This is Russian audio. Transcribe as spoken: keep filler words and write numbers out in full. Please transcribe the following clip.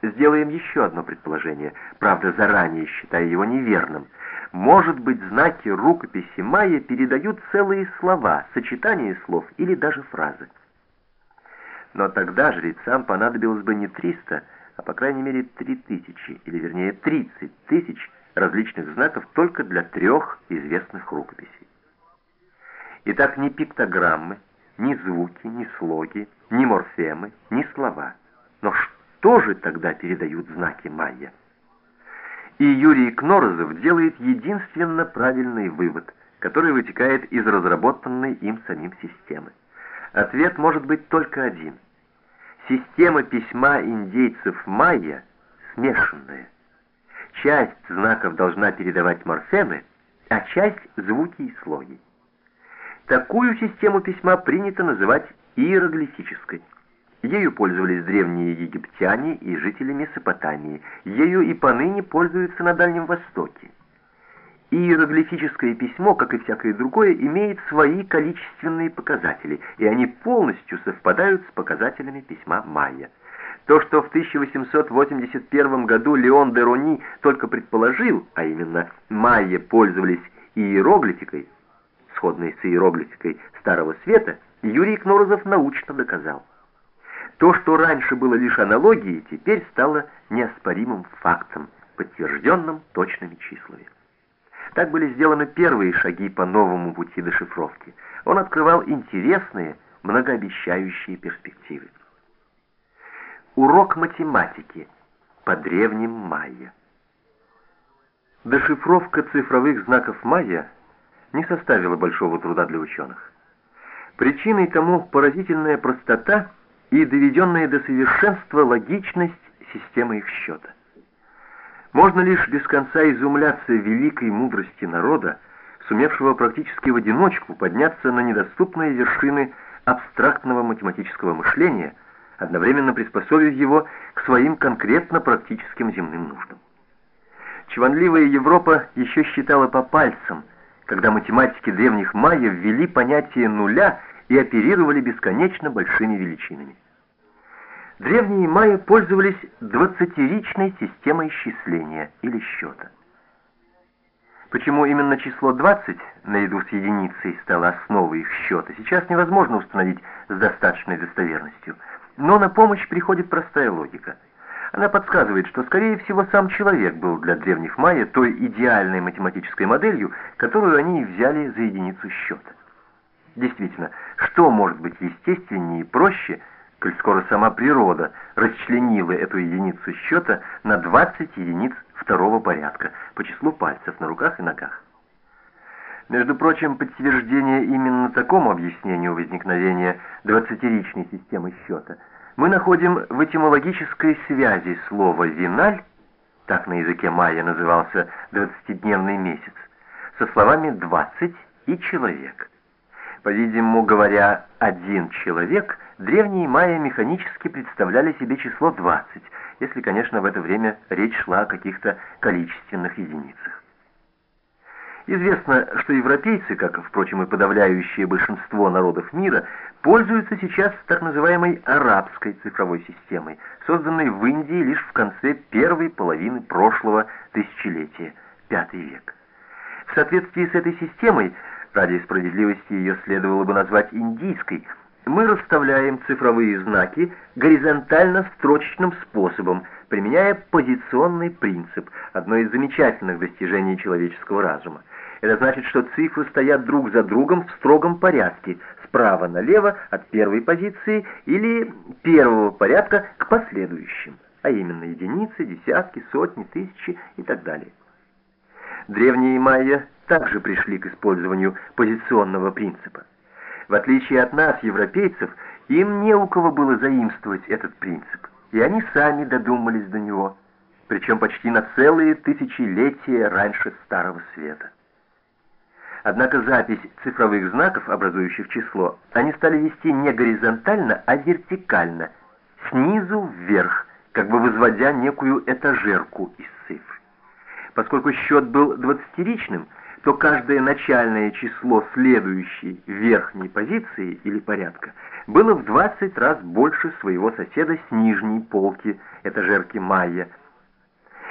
Сделаем еще одно предположение, правда, заранее считая его неверным. Может быть, знаки рукописи майя передают целые слова, сочетания слов или даже фразы. Но тогда жрецам понадобилось бы не триста, а по крайней мере три тысячи, или вернее тридцать тысяч различных знаков только для трех известных рукописей. Итак, ни пиктограммы, ни звуки, ни слоги, ни морфемы, ни слова. Но что же тогда передают знаки майя? И Юрий Кнорозов делает единственно правильный вывод, который вытекает из разработанной им самим системы. Ответ может быть только один. Система письма индейцев майя смешанная. Часть знаков должна передавать морфемы, а часть — звуки и слоги. Такую систему письма принято называть иероглифической. Ею пользовались древние египтяне и жители Месопотамии. Ею и поныне пользуются на Дальнем Востоке. Иероглифическое письмо, как и всякое другое, имеет свои количественные показатели, и они полностью совпадают с показателями письма майя. То, что в тысяча восемьсот восемьдесят первом году Леон де Рони только предположил, а именно майя пользовались иероглификой, сходной с иероглификой Старого Света, Юрий Кнорозов научно доказал. То, что раньше было лишь аналогией, теперь стало неоспоримым фактом, подтвержденным точными числами. Так были сделаны первые шаги по новому пути дешифровки. Он открывал интересные, многообещающие перспективы. Урок математики по древним майя. Дешифровка цифровых знаков майя не составила большого труда для ученых. Причиной тому поразительная простота и доведенная до совершенства логичность системы их счета. Можно лишь без конца изумляться великой мудрости народа, сумевшего практически в одиночку подняться на недоступные вершины абстрактного математического мышления, одновременно приспособив его к своим конкретно практическим земным нуждам. Чванливая Европа еще считала по пальцам, когда математики древних майя ввели понятие нуля и оперировали бесконечно большими величинами. Древние майя пользовались двадцатиричной системой счисления или счета. Почему именно число двадцать, наряду с единицей, стало основой их счета, сейчас невозможно установить с достаточной достоверностью. Но на помощь приходит простая логика. Она подсказывает, что, скорее всего, сам человек был для древних майя той идеальной математической моделью, которую они взяли за единицу счета. Действительно, что может быть естественнее и проще, коль скоро сама природа расчленила эту единицу счета на двадцать единиц второго порядка по числу пальцев на руках и ногах. Между прочим, подтверждение именно такому объяснению возникновения двадцатиричной системы счета мы находим в этимологической связи слова «виналь», так на языке майя назывался двадцатидневный месяц, со словами «двадцать» и «человек». По-видимому, говоря «один человек», древние майя механически представляли себе число двадцать, если, конечно, в это время речь шла о каких-то количественных единицах. Известно, что европейцы, как, впрочем, и подавляющее большинство народов мира, пользуются сейчас так называемой арабской цифровой системой, созданной в Индии лишь в конце первой половины прошлого тысячелетия, пятый век. В соответствии с этой системой, ради справедливости ее следовало бы назвать индийской, мы расставляем цифровые знаки горизонтально-строчечным способом, применяя позиционный принцип, одно из замечательных достижений человеческого разума. Это значит, что цифры стоят друг за другом в строгом порядке, справа налево от первой позиции или первого порядка к последующим, а именно единицы, десятки, сотни, тысячи и так далее. Древние майя также пришли к использованию позиционного принципа. В отличие от нас, европейцев, им не у кого было заимствовать этот принцип, и они сами додумались до него, причем почти на целые тысячелетия раньше Старого Света. Однако запись цифровых знаков, образующих число, они стали вести не горизонтально, а вертикально, снизу вверх, как бы возводя некую этажерку из цифр. Поскольку счет был двадцатиричным, то каждое начальное число следующей верхней позиции или порядка было в двадцать раз больше своего соседа с нижней полки, этажерки Майя,